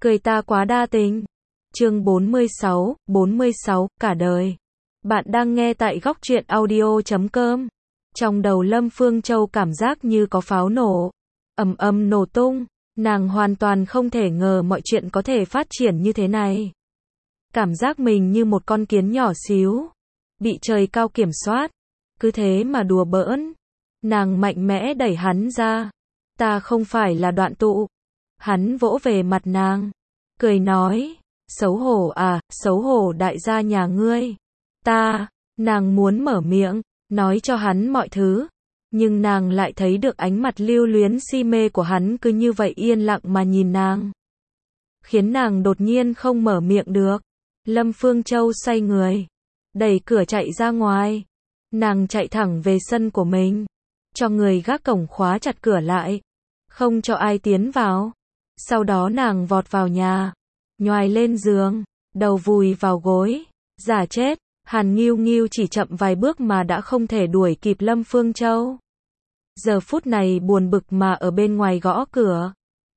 cười ta quá đa tình. Chương 46, cả đời. Bạn đang nghe tại góc truyện audio.com. Trong đầu Lâm Phương Châu cảm giác như có pháo nổ, ầm ầm nổ tung, nàng hoàn toàn không thể ngờ mọi chuyện có thể phát triển như thế này. Cảm giác mình như một con kiến nhỏ xíu, bị trời cao kiểm soát, cứ thế mà đùa bỡn. Nàng mạnh mẽ đẩy hắn ra. Ta không phải là Đoạn Tụ. Hắn vỗ về mặt nàng, cười nói, xấu hổ à, xấu hổ đại gia nhà ngươi. Nàng muốn mở miệng, nói cho hắn mọi thứ, nhưng nàng lại thấy được ánh mặt lưu luyến si mê của hắn cứ như vậy yên lặng mà nhìn nàng, khiến nàng đột nhiên không mở miệng được. Lâm Phương Châu xoay người, đẩy cửa chạy ra ngoài. Nàng chạy thẳng về sân của mình, cho người gác cổng khóa chặt cửa lại, không cho ai tiến vào. Sau đó nàng vọt vào nhà, nhoài lên giường, đầu vùi vào gối, giả chết. Hàn Nghiêu Nghiêu chỉ chậm vài bước mà đã không thể đuổi kịp Lâm Phương Châu. Giờ phút này buồn bực mà ở bên ngoài gõ cửa.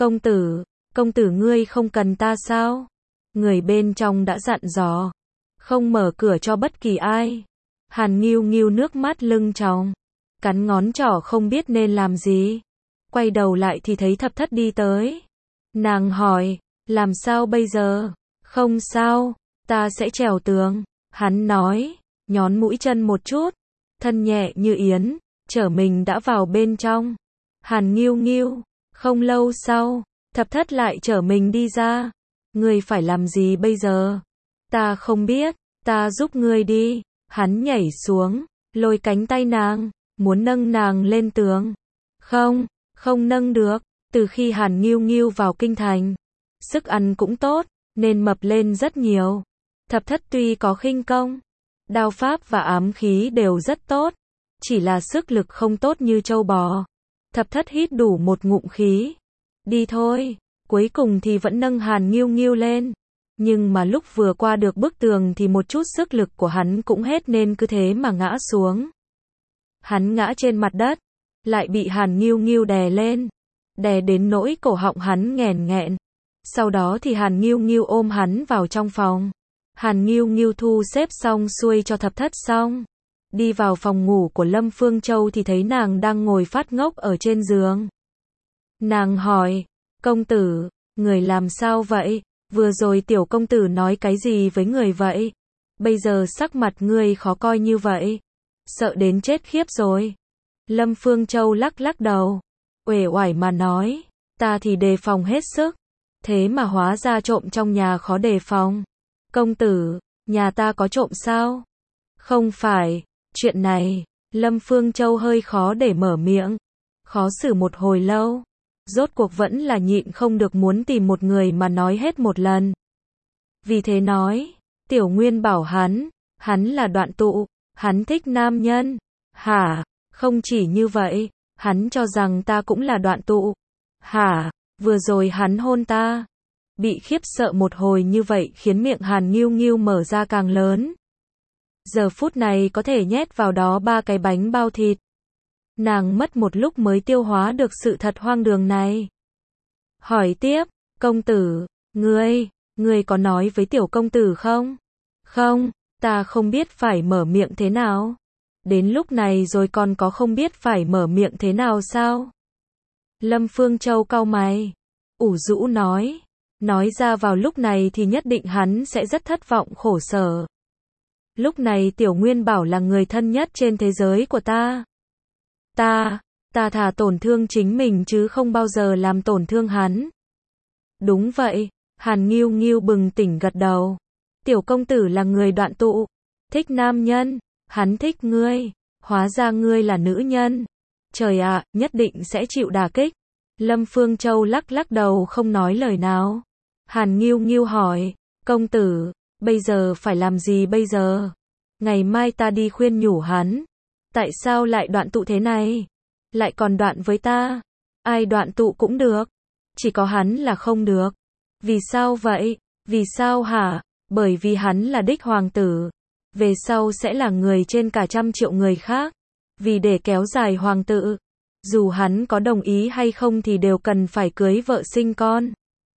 Công tử ngươi không cần ta sao? Người bên trong đã dặn dò, không mở cửa cho bất kỳ ai. Hàn Nghiêu Nghiêu nước mắt lưng tròng, cắn ngón trỏ không biết nên làm gì. Quay đầu lại thì thấy Thập Thất đi tới. Nàng hỏi, làm sao bây giờ? Không sao, ta sẽ trèo tường. Hắn nói, nhón mũi chân một chút, thân nhẹ như yến, chở mình đã vào bên trong. Hàn Nghiêu Nghiêu, không lâu sau, Thập Thất lại chở mình đi ra. Ngươi phải làm gì bây giờ? Ta không biết, ta giúp ngươi đi. Hắn nhảy xuống, lôi cánh tay nàng, muốn nâng nàng lên tường. Không nâng được. Từ khi Hàn Nghiêu Nghiêu vào kinh thành, sức ăn cũng tốt, nên mập lên rất nhiều. Thập Thất tuy có khinh công, đao pháp và ám khí đều rất tốt, chỉ là sức lực không tốt như trâu bò. Thập Thất hít đủ một ngụm khí. Đi thôi. Cuối cùng thì vẫn nâng Hàn Nghiêu Nghiêu lên. Nhưng mà lúc vừa qua được bức tường thì một chút sức lực của hắn cũng hết nên cứ thế mà ngã xuống. Hắn ngã trên mặt đất, lại bị Hàn Nghiêu Nghiêu đè lên, đè đến nỗi cổ họng hắn nghẹn nghẹn. Sau đó thì Hàn Nghiêu Nghiêu ôm hắn vào trong phòng. Hàn Nghiêu Nghiêu thu xếp xong xuôi cho Thập Thất xong, đi vào phòng ngủ của Lâm Phương Châu thì thấy nàng đang ngồi phát ngốc ở trên giường. Nàng hỏi, công tử, người làm sao vậy? Vừa rồi tiểu công tử nói cái gì với người vậy? Bây giờ sắc mặt ngươi khó coi như vậy, sợ đến chết khiếp rồi. Lâm Phương Châu lắc lắc đầu, uể oải mà nói, ta thì đề phòng hết sức, thế mà hóa ra trộm trong nhà khó đề phòng. Công tử, nhà ta có trộm sao? Không phải, chuyện này, Lâm Phương Châu hơi khó để mở miệng, khó xử một hồi lâu, rốt cuộc vẫn là nhịn không được muốn tìm một người mà nói hết một lần. Vì thế nói, Tiểu Nguyên bảo hắn là Đoạn Tụ, hắn thích nam nhân. Hả? Không chỉ như vậy, hắn cho rằng ta cũng là Đoạn Tụ. Hả? Vừa rồi hắn hôn ta. Bị khiếp sợ một hồi như vậy khiến miệng Hàn Nghiêu Nghiêu mở ra càng lớn. Giờ phút này có thể nhét vào đó 3 cái bánh bao thịt. Nàng mất một lúc mới tiêu hóa được sự thật hoang đường này. Hỏi tiếp, công tử, ngươi có nói với tiểu công tử không? Không, ta không biết phải mở miệng thế nào. Đến lúc này rồi còn có không biết phải mở miệng thế nào sao? Lâm Phương Châu cau mày, ủ rũ nói ra vào lúc này thì nhất định hắn sẽ rất thất vọng khổ sở. Lúc này Tiểu Nguyên bảo là người thân nhất trên thế giới của ta. Ta thà tổn thương chính mình chứ không bao giờ làm tổn thương hắn. Đúng vậy, Hàn Nghiêu Nghiêu bừng tỉnh gật đầu. Tiểu công tử là người Đoạn Tụ, thích nam nhân, hắn thích ngươi, hóa ra ngươi là nữ nhân. Trời ạ, nhất định sẽ chịu đả kích. Lâm Phương Châu lắc lắc đầu không nói lời nào. Hàn Nghiêu Nghiêu hỏi, công tử, bây giờ phải làm gì bây giờ? Ngày mai ta đi khuyên nhủ hắn. Tại sao lại Đoạn Tụ thế này? Lại còn đoạn với ta? Ai Đoạn Tụ cũng được, chỉ có hắn là không được. Vì sao vậy? Vì sao hả? Bởi vì hắn là đích hoàng tử, về sau sẽ là người trên cả 100 triệu người khác. Vì để kéo dài hoàng tự, dù hắn có đồng ý hay không thì đều cần phải cưới vợ sinh con.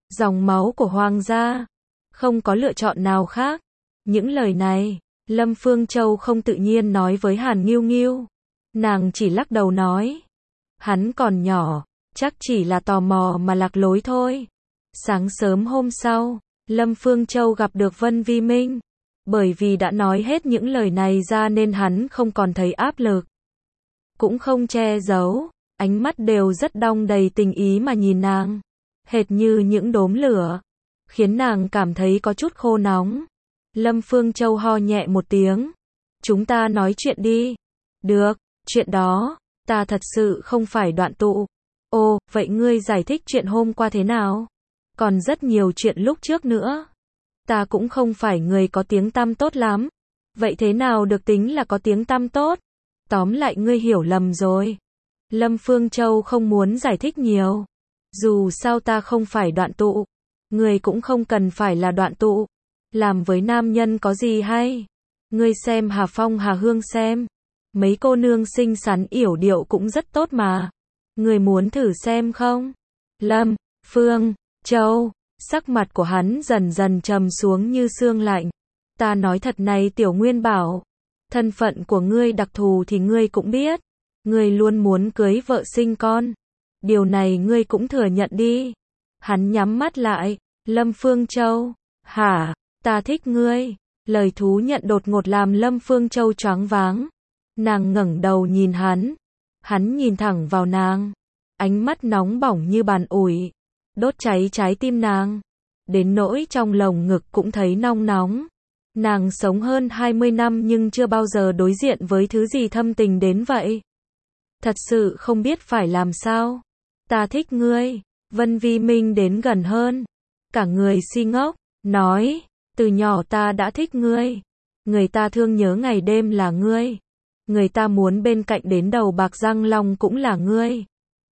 dòng máu của hoàng gia, không có lựa chọn nào khác. Những lời này, Lâm Phương Châu không tự nhiên nói với Hàn Nghiêu Nghiêu. Nàng chỉ lắc đầu nói, hắn còn nhỏ, chắc chỉ là tò mò mà lạc lối thôi. Sáng sớm hôm sau, Lâm Phương Châu gặp được Vân Vi Minh. Bởi vì đã nói hết những lời này ra nên hắn không còn thấy áp lực. Cũng không che giấu, ánh mắt đều rất đong đầy tình ý mà nhìn nàng. Hệt như những đốm lửa, khiến nàng cảm thấy có chút khô nóng. Lâm Phương Châu ho nhẹ một tiếng. Chúng ta nói chuyện đi. Được, chuyện đó, ta thật sự không phải đoạn tụ. Ồ, vậy ngươi giải thích chuyện hôm qua thế nào? Còn rất nhiều chuyện lúc trước nữa. Ta cũng không phải người có tiếng tăm tốt lắm. Vậy thế nào được tính là có tiếng tăm tốt? Tóm lại ngươi hiểu lầm rồi. Lâm Phương Châu không muốn giải thích nhiều. Dù sao ta không phải đoạn tụ. Ngươi cũng không cần phải là đoạn tụ. Làm với nam nhân có gì hay? Ngươi xem Hà Phong Hà Hương xem. Mấy cô nương xinh xắn yểu điệu cũng rất tốt mà. Ngươi muốn thử xem không? Lâm Phương Châu, sắc mặt của hắn dần dần trầm xuống như sương lạnh. Ta nói thật này Tiểu Nguyên Bảo, thân phận của ngươi đặc thù thì ngươi cũng biết. Ngươi luôn muốn cưới vợ sinh con. Điều này ngươi cũng thừa nhận đi. Hắn nhắm mắt lại. Lâm Phương Châu, hả, ta thích ngươi. Lời thú nhận đột ngột làm Lâm Phương Châu choáng váng. Nàng ngẩng đầu nhìn hắn. Hắn nhìn thẳng vào nàng. Ánh mắt nóng bỏng như bàn ủi. Đốt cháy trái tim nàng. Đến nỗi trong lồng ngực cũng thấy nong nóng. Nàng sống hơn 20 năm nhưng chưa bao giờ đối diện với thứ gì thâm tình đến vậy. Thật sự không biết phải làm sao. Ta thích ngươi. Vân Vi Minh đến gần hơn. Cả người si ngốc. Nói, từ nhỏ ta đã thích ngươi. Người ta thương nhớ ngày đêm là ngươi. Người ta muốn bên cạnh đến đầu bạc răng long cũng là ngươi.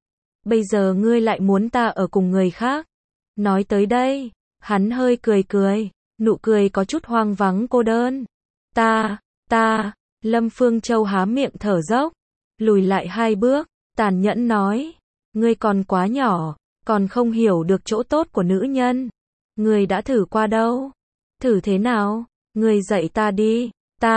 Bây giờ ngươi lại muốn ta ở cùng người khác. Nói tới đây, hắn hơi cười cười. Nụ cười có chút hoang vắng cô đơn. Ta, Lâm Phương Châu há miệng thở dốc. Lùi lại 2 bước, tàn nhẫn nói. Ngươi còn quá nhỏ, còn không hiểu được chỗ tốt của nữ nhân. Ngươi đã thử qua đâu? Thử thế nào? Ngươi dạy ta đi.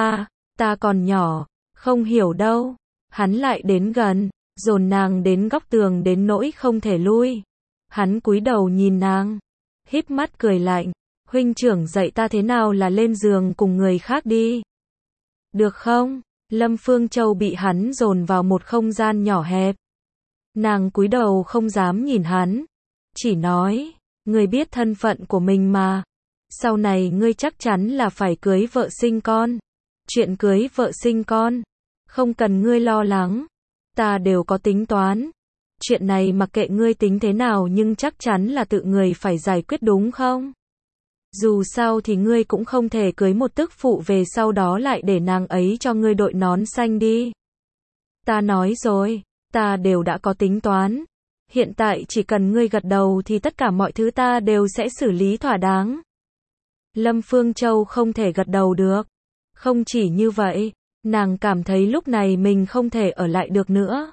Ta còn nhỏ, không hiểu đâu. Hắn lại đến gần, dồn nàng đến góc tường đến nỗi không thể lui. Hắn cúi đầu nhìn nàng, híp mắt cười lạnh. Huynh trưởng dạy ta thế nào là lên giường cùng người khác đi. Được không? Lâm Phương Châu bị hắn dồn vào một không gian nhỏ hẹp. Nàng cúi đầu không dám nhìn hắn. Chỉ nói, ngươi biết thân phận của mình mà. Sau này ngươi chắc chắn là phải cưới vợ sinh con. Chuyện cưới vợ sinh con, không cần ngươi lo lắng. Ta đều có tính toán. Chuyện này mặc kệ ngươi tính thế nào nhưng chắc chắn là tự người phải giải quyết đúng không? Dù sao thì ngươi cũng không thể cưới một tức phụ về sau đó lại để nàng ấy cho ngươi đội nón xanh đi. Ta nói rồi, ta đều đã có tính toán. Hiện tại chỉ cần ngươi gật đầu thì tất cả mọi thứ ta đều sẽ xử lý thỏa đáng. Lâm Phương Châu không thể gật đầu được. Không chỉ như vậy, nàng cảm thấy lúc này mình không thể ở lại được nữa.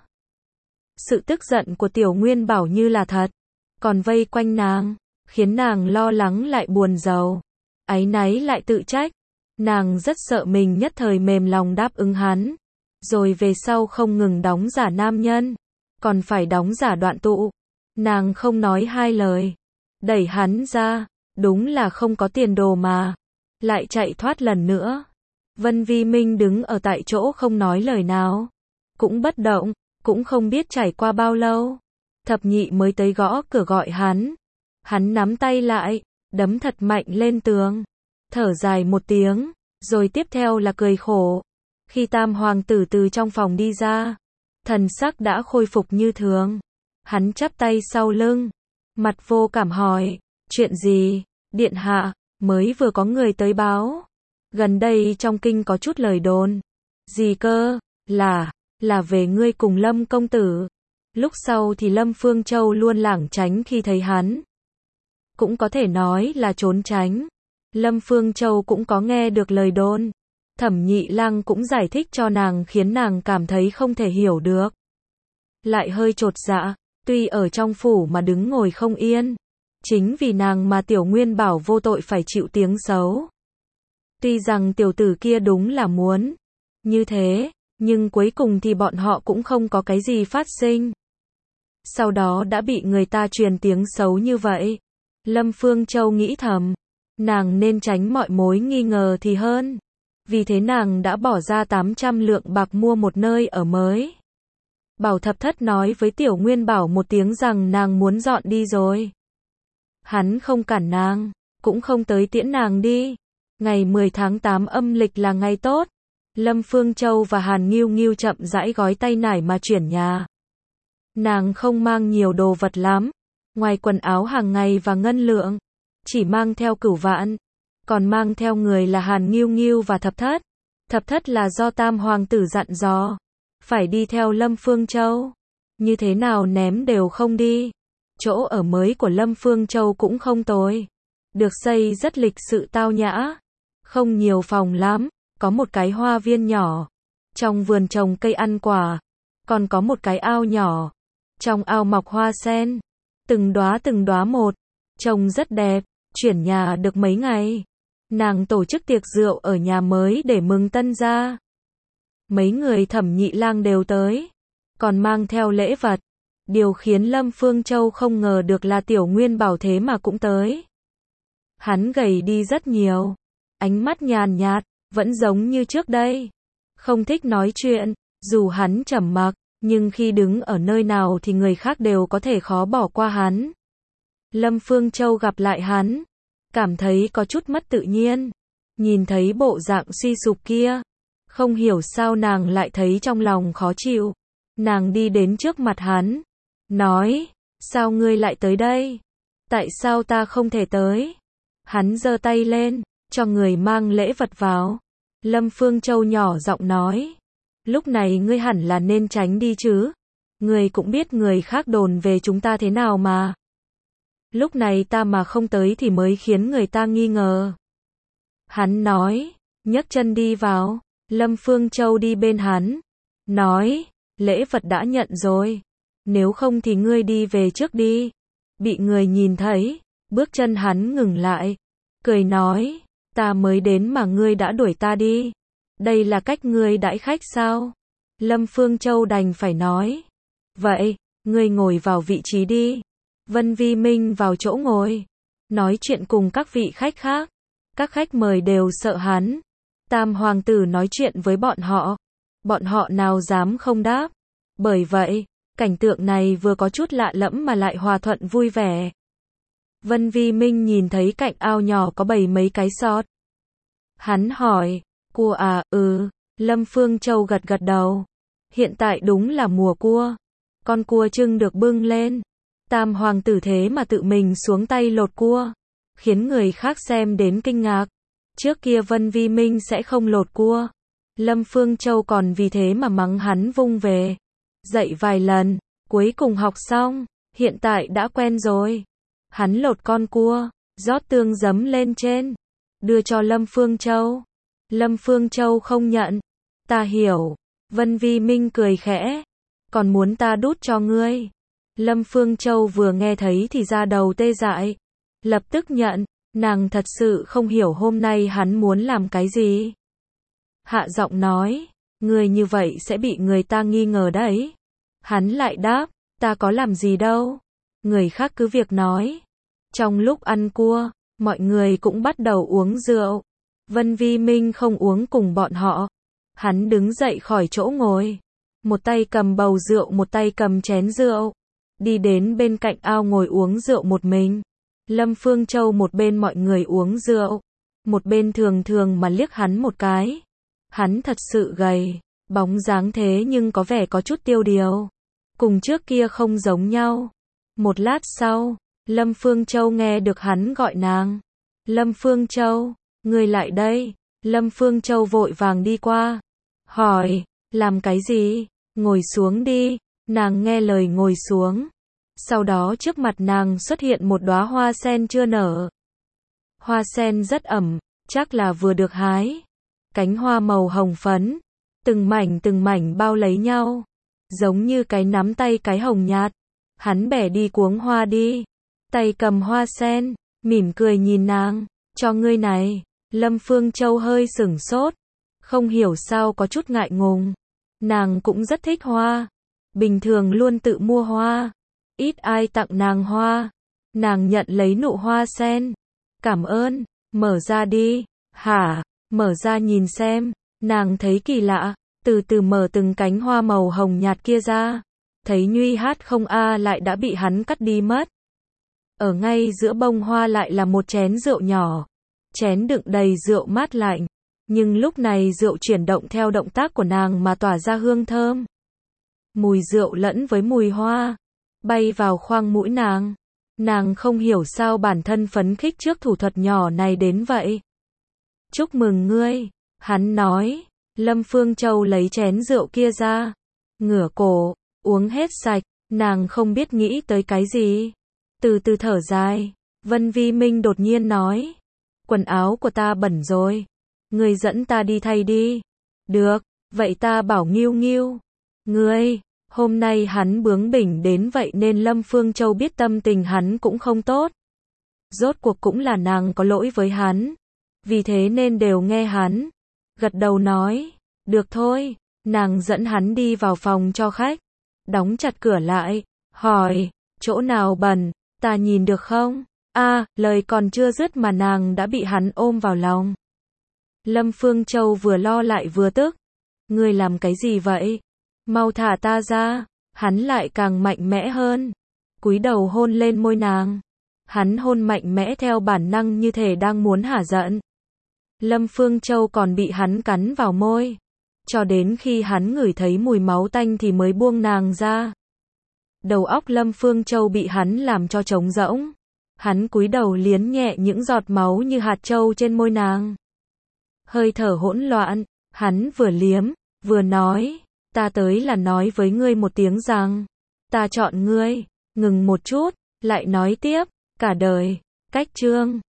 Sự tức giận của Tiểu Nguyên Bảo như là thật, còn vây quanh nàng, khiến nàng lo lắng lại buồn rầu. Áy náy lại tự trách. Nàng rất sợ mình nhất thời mềm lòng đáp ứng hắn. Rồi về sau không ngừng đóng giả nam nhân, còn phải đóng giả đoạn tụ. Nàng không nói 2 lời. Đẩy hắn ra, đúng là không có tiền đồ mà. Lại chạy thoát lần nữa. Vân Vi Minh đứng ở tại chỗ không nói lời nào. Cũng bất động, cũng không biết trải qua bao lâu. Thập nhị mới tới gõ cửa gọi hắn. Hắn nắm tay lại, đấm thật mạnh lên tường. Thở dài một tiếng, rồi tiếp theo là cười khổ. Khi Tam hoàng tử từ trong phòng đi ra, thần sắc đã khôi phục như thường. Hắn chắp tay sau lưng, mặt vô cảm hỏi, chuyện gì? Điện hạ, mới vừa có người tới báo. Gần đây trong kinh có chút lời đồn. Gì cơ? Là về ngươi cùng Lâm công tử. Lúc sau thì Lâm Phương Châu luôn lảng tránh khi thấy hắn. Cũng có thể nói là trốn tránh. Lâm Phương Châu cũng có nghe được lời đồn. Thẩm Nhị Lang cũng giải thích cho nàng khiến nàng cảm thấy không thể hiểu được. Lại hơi chột dạ, tuy ở trong phủ mà đứng ngồi không yên. Chính vì nàng mà Tiểu Nguyên Bảo vô tội phải chịu tiếng xấu. Tuy rằng tiểu tử kia đúng là muốn như thế, nhưng cuối cùng thì bọn họ cũng không có cái gì phát sinh. Sau đó đã bị người ta truyền tiếng xấu như vậy. Lâm Phương Châu nghĩ thầm, nàng nên tránh mọi mối nghi ngờ thì hơn. Vì thế nàng đã bỏ ra 800 lượng bạc mua một nơi ở mới. Bảo Thập Thất nói với Tiểu Nguyên Bảo một tiếng rằng nàng muốn dọn đi rồi. Hắn không cản nàng, cũng không tới tiễn nàng đi. Ngày 10 tháng 8 âm lịch là ngày tốt. Lâm Phương Châu và Hàn Ngưu Ngưu chậm rãi gói tay nải mà chuyển nhà. Nàng không mang nhiều đồ vật lắm, ngoài quần áo hàng ngày và ngân lượng, chỉ mang theo Cửu Vạn, còn mang theo người là Hàn Ngưu Ngưu và Thập Thất. Thập Thất là do Tam Hoàng tử dặn dò, phải đi theo Lâm Phương Châu, như thế nào ném đều không đi. Chỗ ở mới của Lâm Phương Châu cũng không tồi, được xây rất lịch sự tao nhã, không nhiều phòng lắm, có một cái hoa viên nhỏ, trong vườn trồng cây ăn quả, còn có một cái ao nhỏ, trong ao mọc hoa sen, từng đóa một, trông rất đẹp. Chuyển nhà được mấy ngày, nàng tổ chức tiệc rượu ở nhà mới để mừng tân gia. Mấy người Thẩm Nhị Lang đều tới, còn mang theo lễ vật. Điều khiến Lâm Phương Châu không ngờ được là Tiểu Nguyên Bảo thế mà cũng tới. Hắn gầy đi rất nhiều, ánh mắt nhàn nhạt, vẫn giống như trước đây. Không thích nói chuyện, dù hắn trầm mặc, nhưng khi đứng ở nơi nào thì người khác đều có thể khó bỏ qua hắn. Lâm Phương Châu gặp lại hắn, cảm thấy có chút mất tự nhiên. Nhìn thấy bộ dạng suy sụp kia, không hiểu sao nàng lại thấy trong lòng khó chịu. Nàng đi đến trước mặt hắn, nói, sao ngươi lại tới đây? Tại sao ta không thể tới? Hắn giơ tay lên, cho người mang lễ vật vào. Lâm Phương Châu nhỏ giọng nói, lúc này ngươi hẳn là nên tránh đi chứ. Ngươi cũng biết người khác đồn về chúng ta thế nào mà. Lúc này ta mà không tới thì mới khiến người ta nghi ngờ. Hắn nói, nhấc chân đi vào. Lâm Phương Châu đi bên hắn, nói, lễ vật đã nhận rồi, nếu không thì ngươi đi về trước đi. Bị người nhìn thấy, bước chân hắn ngừng lại, cười nói, ta mới đến mà ngươi đã đuổi ta đi. Đây là cách ngươi đãi khách sao? Lâm Phương Châu đành phải nói, vậy, ngươi ngồi vào vị trí đi. Vân Vi Minh vào chỗ ngồi, nói chuyện cùng các vị khách khác. Các khách mời đều sợ hắn. Tam Hoàng tử nói chuyện với bọn họ nào dám không đáp. Bởi vậy, cảnh tượng này vừa có chút lạ lẫm mà lại hòa thuận vui vẻ. Vân Vi Minh nhìn thấy cạnh ao nhỏ có bày mấy cái sọt. Hắn hỏi, cua à? Lâm Phương Châu gật gật đầu. Hiện tại đúng là mùa cua. Con cua trưng được bưng lên. Tam Hoàng tử thế mà tự mình xuống tay lột cua, khiến người khác xem đến kinh ngạc. Trước kia Vân Vi Minh sẽ không lột cua. Lâm Phương Châu còn vì thế mà mắng hắn vung về. Dạy vài lần, cuối cùng học xong, hiện tại đã quen rồi. Hắn lột con cua, rót tương giấm lên trên, đưa cho Lâm Phương Châu. Lâm Phương Châu không nhận. Ta hiểu. Vân Vi Minh cười khẽ. Còn muốn ta đút cho ngươi? Lâm Phương Châu vừa nghe thấy thì da đầu tê dại. Lập tức nhận. Nàng thật sự không hiểu hôm nay hắn muốn làm cái gì. Hạ giọng nói, ngươi như vậy sẽ bị người ta nghi ngờ đấy. Hắn lại đáp, ta có làm gì đâu. Người khác cứ việc nói. Trong lúc ăn cua, mọi người cũng bắt đầu uống rượu. Vân Vi Minh không uống cùng bọn họ. Hắn đứng dậy khỏi chỗ ngồi. Một tay cầm bầu rượu, một tay cầm chén rượu. Đi đến bên cạnh ao ngồi uống rượu một mình. Lâm Phương Châu một bên mọi người uống rượu, một bên thường thường mà liếc hắn một cái. Hắn thật sự gầy, bóng dáng thế nhưng có vẻ có chút tiêu điều. Cùng trước kia không giống nhau. Một lát sau, Lâm Phương Châu nghe được hắn gọi nàng. Lâm Phương Châu, ngươi lại đây. Lâm Phương Châu vội vàng đi qua. Hỏi, làm cái gì? Ngồi xuống đi. Nàng nghe lời ngồi xuống. Sau đó trước mặt nàng xuất hiện một đóa hoa sen chưa nở. Hoa sen rất ẩm, chắc là vừa được hái. Cánh hoa màu hồng phấn, từng mảnh bao lấy nhau, giống như cái nắm tay cái hồng nhạt. Hắn bẻ đi cuống hoa đi, tay cầm hoa sen, mỉm cười nhìn nàng, cho ngươi này. Lâm Phương Châu hơi sửng sốt, không hiểu sao có chút ngại ngùng. Nàng cũng rất thích hoa, bình thường luôn tự mua hoa, ít ai tặng nàng hoa. Nàng nhận lấy nụ hoa sen, cảm ơn, mở ra đi. Hả? Mở ra nhìn xem. Nàng thấy kỳ lạ, từ từ mở từng cánh hoa màu hồng nhạt kia ra, thấy Nhuy Hát không a lại đã bị hắn cắt đi mất. Ở ngay giữa bông hoa lại là một chén rượu nhỏ, chén đựng đầy rượu mát lạnh, nhưng lúc này rượu chuyển động theo động tác của nàng mà tỏa ra hương thơm. Mùi rượu lẫn với mùi hoa, bay vào khoang mũi nàng. Nàng không hiểu sao bản thân phấn khích trước thủ thuật nhỏ này đến vậy. Chúc mừng ngươi, hắn nói. Lâm Phương Châu lấy chén rượu kia ra, ngửa cổ, uống hết sạch, nàng không biết nghĩ tới cái gì. Từ từ thở dài, Vân Vi Minh đột nhiên nói, quần áo của ta bẩn rồi, ngươi dẫn ta đi thay đi. Được, vậy ta bảo Nghiêu Nghiêu. Ngươi, hôm nay hắn bướng bỉnh đến vậy nên Lâm Phương Châu biết tâm tình hắn cũng không tốt. Rốt cuộc cũng là nàng có lỗi với hắn, vì thế nên đều nghe hắn. Gật đầu nói, được thôi, nàng dẫn hắn đi vào phòng cho khách, đóng chặt cửa lại, hỏi, chỗ nào bẩn, ta nhìn được không? Lời còn chưa dứt mà nàng đã bị hắn ôm vào lòng. Lâm Phương Châu vừa lo lại vừa tức, ngươi làm cái gì vậy? Mau thả ta ra. Hắn lại càng mạnh mẽ hơn, cúi đầu hôn lên môi nàng. Hắn hôn mạnh mẽ theo bản năng như thể đang muốn hả giận. Lâm Phương Châu còn bị hắn cắn vào môi, cho đến khi hắn ngửi thấy mùi máu tanh thì mới buông nàng ra. Đầu óc Lâm Phương Châu bị hắn làm cho trống rỗng. Hắn cúi đầu liếm nhẹ những giọt máu như hạt châu trên môi nàng. Hơi thở hỗn loạn, hắn vừa liếm, vừa nói, ta tới là nói với ngươi một tiếng rằng, ta chọn ngươi. Ngừng một chút, lại nói tiếp, cả đời, cách chương.